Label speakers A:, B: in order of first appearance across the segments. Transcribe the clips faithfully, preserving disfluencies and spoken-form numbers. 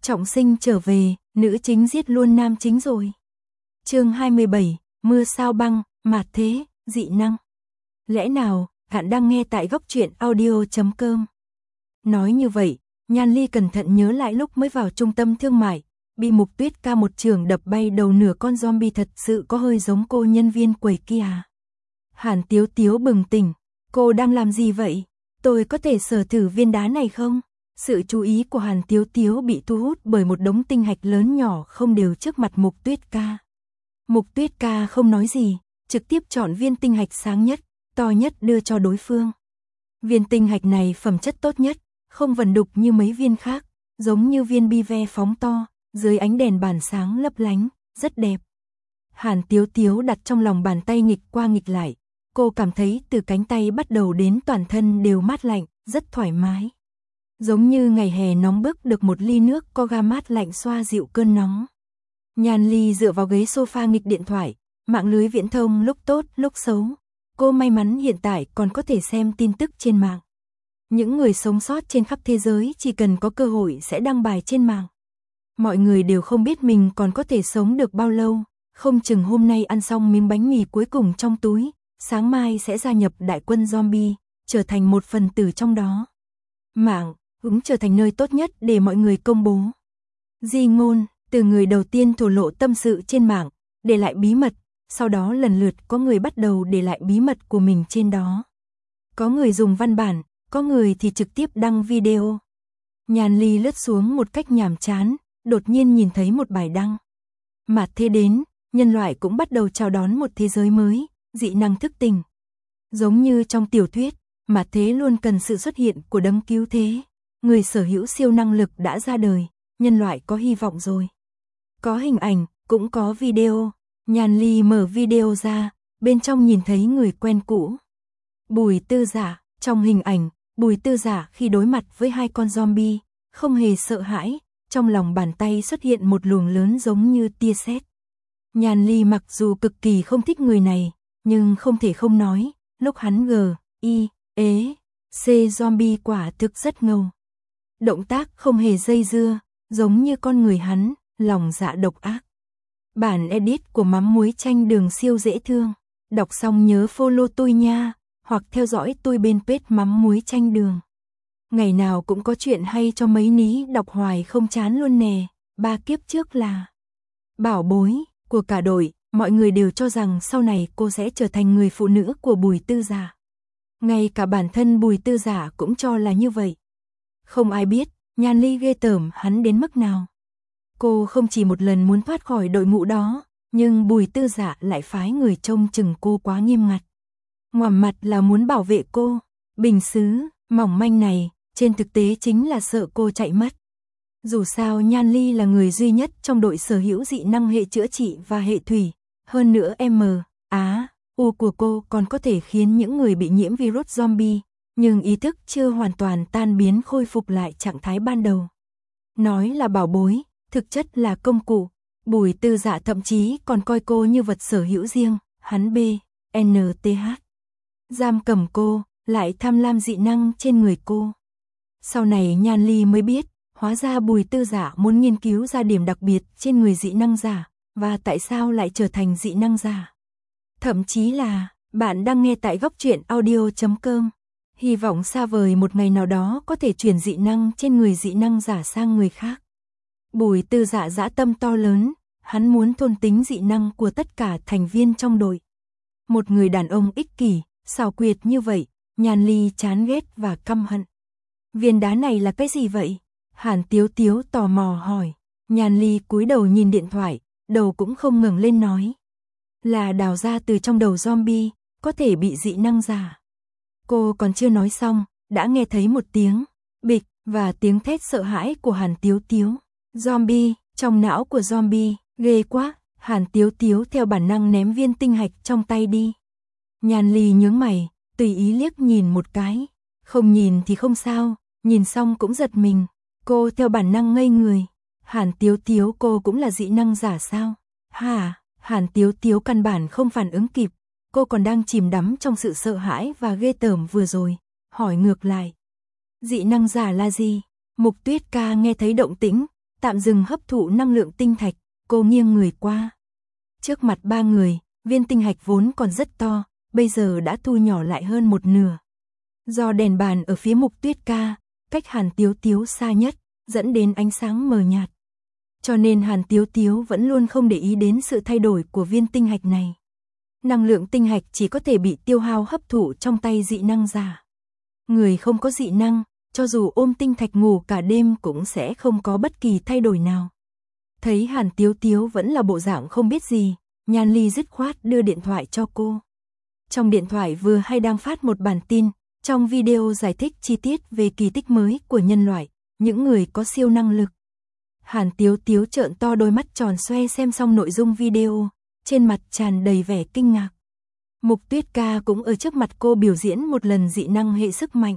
A: Trọng sinh trở về, nữ chính giết luôn nam chính rồi. Chương hai mươi bảy, mưa sao băng, mạt thế, dị năng. Lẽ nào, bạn đang nghe tại góc truyện audio chấm com. Nói như vậy, Nhan Ly cẩn thận nhớ lại lúc mới vào trung tâm thương mại, bị Mục Tuyết Ca một trường đập bay đầu nửa con zombie, thật sự có hơi giống cô nhân viên quầy kia. Hàn Tiếu Tiếu bừng tỉnh, cô đang làm gì vậy? Tôi có thể sở thử viên đá này không? Sự chú ý của Hàn Tiếu Tiếu bị thu hút bởi một đống tinh hạch lớn nhỏ không đều trước mặt Mục Tuyết Ca. Mục Tuyết Ca không nói gì, trực tiếp chọn viên tinh hạch sáng nhất, to nhất đưa cho đối phương. Viên tinh hạch này phẩm chất tốt nhất, không vẩn đục như mấy viên khác, giống như viên bi ve phóng to, dưới ánh đèn bàn sáng lấp lánh, rất đẹp. Hàn Tiếu Tiếu đặt trong lòng bàn tay nghịch qua nghịch lại, cô cảm thấy từ cánh tay bắt đầu đến toàn thân đều mát lạnh, rất thoải mái. Giống như ngày hè nóng bức được một ly nước có ga mát lạnh xoa dịu cơn nóng. Nhan Ly dựa vào ghế sofa nghịch điện thoại, mạng lưới viễn thông lúc tốt lúc xấu. Cô may mắn hiện tại còn có thể xem tin tức trên mạng. Những người sống sót trên khắp thế giới chỉ cần có cơ hội sẽ đăng bài trên mạng. Mọi người đều không biết mình còn có thể sống được bao lâu, không chừng hôm nay ăn xong miếng bánh mì cuối cùng trong túi, sáng mai sẽ gia nhập đại quân zombie, trở thành một phần tử trong đó. Mạng cũng trở thành nơi tốt nhất để mọi người công bố. Di ngôn, từ người đầu tiên thổ lộ tâm sự trên mạng, để lại bí mật, sau đó lần lượt có người bắt đầu để lại bí mật của mình trên đó. Có người dùng văn bản, có người thì trực tiếp đăng video. Nhan Ly lướt xuống một cách nhàm chán, đột nhiên nhìn thấy một bài đăng. Mạt thế đến, nhân loại cũng bắt đầu chào đón một thế giới mới, dị năng thức tỉnh. Giống như trong tiểu thuyết, mạt thế luôn cần sự xuất hiện của đấng cứu thế. Người sở hữu siêu năng lực đã ra đời, nhân loại có hy vọng rồi. Có hình ảnh, cũng có video. Nhan Ly mở video ra, bên trong nhìn thấy người quen cũ. Bùi Tư Giả, trong hình ảnh, Bùi Tư Giả khi đối mặt với hai con zombie, không hề sợ hãi, trong lòng bàn tay xuất hiện một luồng lớn giống như tia sét. Nhan Ly mặc dù cực kỳ không thích người này, nhưng không thể không nói, lúc hắn G, I, ế, C zombie quả thực rất ngầu. Động tác không hề dây dưa, giống như con người hắn, lòng dạ độc ác. Bản edit của mắm muối chanh đường siêu dễ thương. Đọc xong nhớ follow tôi nha, hoặc theo dõi tôi bên page mắm muối chanh đường. Ngày nào cũng có chuyện hay cho mấy ní đọc hoài không chán luôn nè. Ba kiếp trước là bảo bối của cả đội, mọi người đều cho rằng sau này cô sẽ trở thành người phụ nữ của Bùi Tư Giả. Ngay cả bản thân Bùi Tư Giả cũng cho là như vậy. Không ai biết, Nhan Ly ghê tởm hắn đến mức nào. Cô không chỉ một lần muốn thoát khỏi đội ngũ đó, nhưng Bùi Tư Giả lại phái người trông chừng cô quá nghiêm ngặt. Ngoằm mặt là muốn bảo vệ cô, bình xứ, mỏng manh này, trên thực tế chính là sợ cô chạy mất. Dù sao Nhan Ly là người duy nhất trong đội sở hữu dị năng hệ chữa trị và hệ thủy, hơn nữa M, Á, U của cô còn có thể khiến những người bị nhiễm virus zombie, nhưng ý thức chưa hoàn toàn tan biến khôi phục lại trạng thái ban đầu. Nói là bảo bối, thực chất là công cụ. Bùi Tư Giả thậm chí còn coi cô như vật sở hữu riêng, hắn B, N T H. Giam cầm cô, lại tham lam dị năng trên người cô. Sau này Nhan Ly mới biết, hóa ra Bùi Tư Giả muốn nghiên cứu ra điểm đặc biệt trên người dị năng giả, và tại sao lại trở thành dị năng giả. Thậm chí là, bạn đang nghe tại góc truyện audio chấm com. Hy vọng xa vời một ngày nào đó có thể chuyển dị năng trên người dị năng giả sang người khác. Bùi Tư Giả dã tâm to lớn, hắn muốn thôn tính dị năng của tất cả thành viên trong đội. Một người đàn ông ích kỷ, xảo quyệt như vậy, Nhan Ly chán ghét và căm hận. Viên đá này là cái gì vậy? Hàn Tiếu Tiếu tò mò hỏi. Nhan Ly cúi đầu nhìn điện thoại, đầu cũng không ngẩng lên nói. Là đào ra từ trong đầu zombie, có thể bị dị năng giả. Cô còn chưa nói xong, đã nghe thấy một tiếng bịch và tiếng thét sợ hãi của Hàn Tiếu Tiếu. Zombie, trong não của zombie, ghê quá. Hàn Tiếu Tiếu theo bản năng ném viên tinh hạch trong tay đi. Nhan Ly nhướng mày, tùy ý liếc nhìn một cái. Không nhìn thì không sao, nhìn xong cũng giật mình. Cô theo bản năng ngây người. Hàn Tiếu Tiếu, cô cũng là dị năng giả sao? Hả? Hàn Tiếu Tiếu căn bản không phản ứng kịp. Cô còn đang chìm đắm trong sự sợ hãi và ghê tởm vừa rồi. Hỏi ngược lại. Dị năng giả là gì? Mục Tuyết Ca nghe thấy động tĩnh, tạm dừng hấp thụ năng lượng tinh thạch, cô nghiêng người qua. Trước mặt ba người, viên tinh hạch vốn còn rất to, bây giờ đã thu nhỏ lại hơn một nửa. Do đèn bàn ở phía Mục Tuyết Ca, cách Hàn Tiếu Tiếu xa nhất, dẫn đến ánh sáng mờ nhạt. Cho nên Hàn Tiếu Tiếu vẫn luôn không để ý đến sự thay đổi của viên tinh hạch này. Năng lượng tinh hạch chỉ có thể bị tiêu hao hấp thụ trong tay dị năng giả. Người không có dị năng, cho dù ôm tinh thạch ngủ cả đêm cũng sẽ không có bất kỳ thay đổi nào. Thấy Hàn Tiếu Tiếu vẫn là bộ dạng không biết gì, Nhan Ly dứt khoát đưa điện thoại cho cô. Trong điện thoại vừa hay đang phát một bản tin, trong video giải thích chi tiết về kỳ tích mới của nhân loại, những người có siêu năng lực. Hàn Tiếu Tiếu trợn to đôi mắt tròn xoe xem xong nội dung video, trên mặt tràn đầy vẻ kinh ngạc. Mục Tuyết Ca cũng ở trước mặt cô biểu diễn một lần dị năng hệ sức mạnh.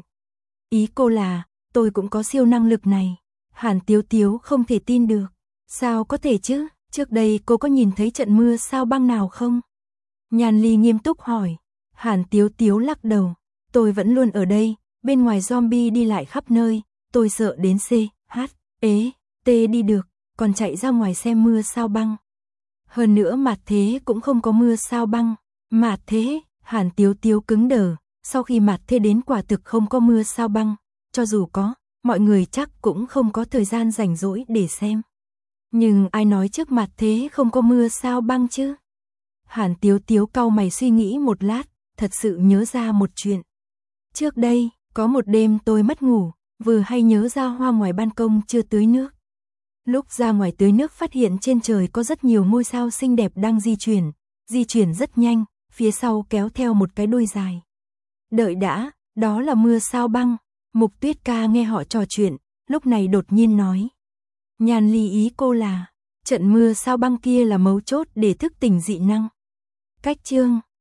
A: Ý cô là, tôi cũng có siêu năng lực này. Hàn Tiếu Tiếu không thể tin được. Sao có thể chứ, trước đây cô có nhìn thấy trận mưa sao băng nào không? Nhan Ly nghiêm túc hỏi. Hàn Tiếu Tiếu lắc đầu. Tôi vẫn luôn ở đây, bên ngoài zombie đi lại khắp nơi, tôi sợ đến C, H, E, T đi được, còn chạy ra ngoài xem mưa sao băng. Hơn nữa mặt thế cũng không có mưa sao băng. Mặt thế, Hàn Tiếu Tiếu cứng đờ, sau khi mặt thế đến quả thực không có mưa sao băng, cho dù có, mọi người chắc cũng không có thời gian rảnh rỗi để xem. Nhưng ai nói trước mặt thế không có mưa sao băng chứ? Hàn Tiếu Tiếu cau mày suy nghĩ một lát, thật sự nhớ ra một chuyện. Trước đây, có một đêm tôi mất ngủ, vừa hay nhớ ra hoa ngoài ban công chưa tưới nước. Lúc ra ngoài tưới nước phát hiện trên trời có rất nhiều ngôi sao xinh đẹp đang di chuyển, di chuyển rất nhanh, phía sau kéo theo một cái đuôi dài. Đợi đã, đó là mưa sao băng. Mục Tuyết Ca nghe họ trò chuyện, lúc này đột nhiên nói. Nhan Ly ý cô là, trận mưa sao băng kia là mấu chốt để thức tỉnh dị năng. Cách chương